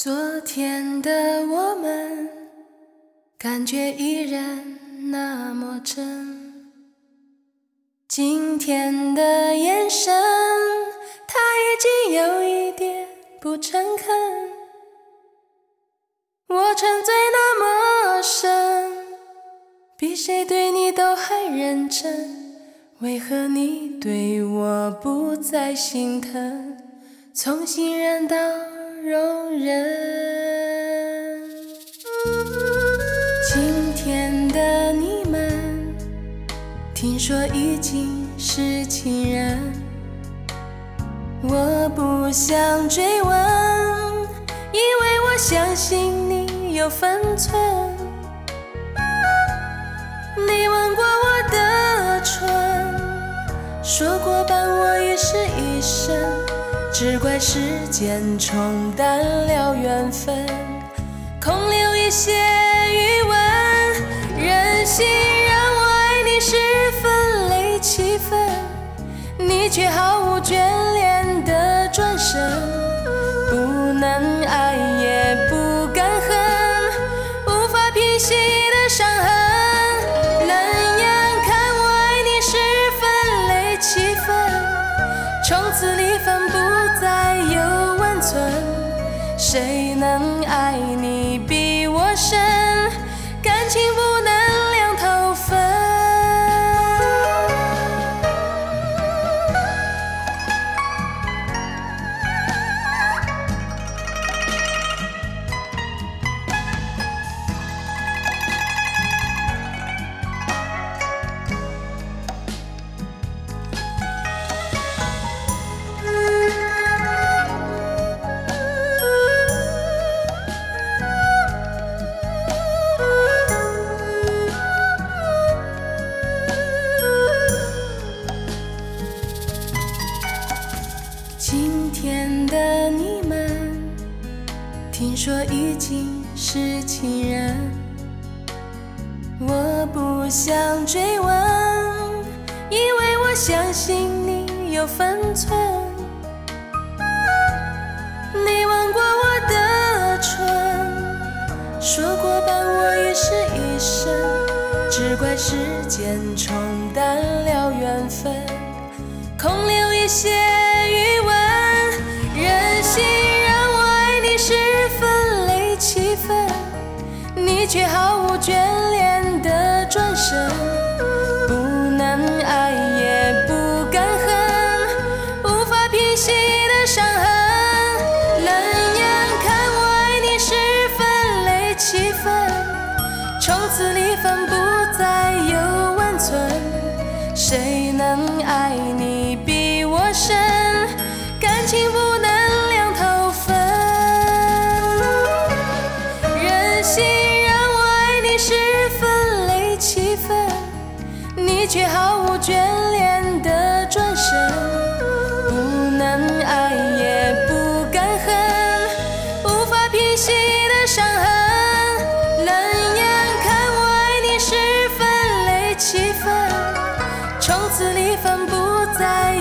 昨天的我们，感觉依然那么真。今天的眼神，它已经有一点不诚恳。我沉醉那么深，比谁对你都还认真。为何你对我不再心疼？从信任到容忍。今天的你们，听说已经是情人。我不想追问，因为我相信你有分寸。你吻过我的唇，说过伴我一世一生，只怪时间冲淡了缘分，空留一些余温。任性让我爱你十分累7分，你却毫无眷恋的转身，不能爱也不敢恨，无法平息的伤痕。冷眼看我爱你十分累7分，从此离分不再有温存。谁能爱你比我深？感情不能两头分。今天的你们，听说已经是情人。我不想追问，因为我相信你有分寸。你吻过我的唇，说过伴我一世一生，只怪时间冲淡了缘分，空留一些余温。任性让我爱你十分累7分，你却毫无眷恋的转身，不能爱也不敢恨，无法平息的伤痕。冷眼看我爱你十分累7分，从此离分不再有温存。谁能爱你比我深？感情不能两头分。任性让我爱你十分累7分，你却毫无眷恋的转身，不能爱也不敢恨，无法平息的伤痕。冷眼看我爱你十分累7分，从此离分不再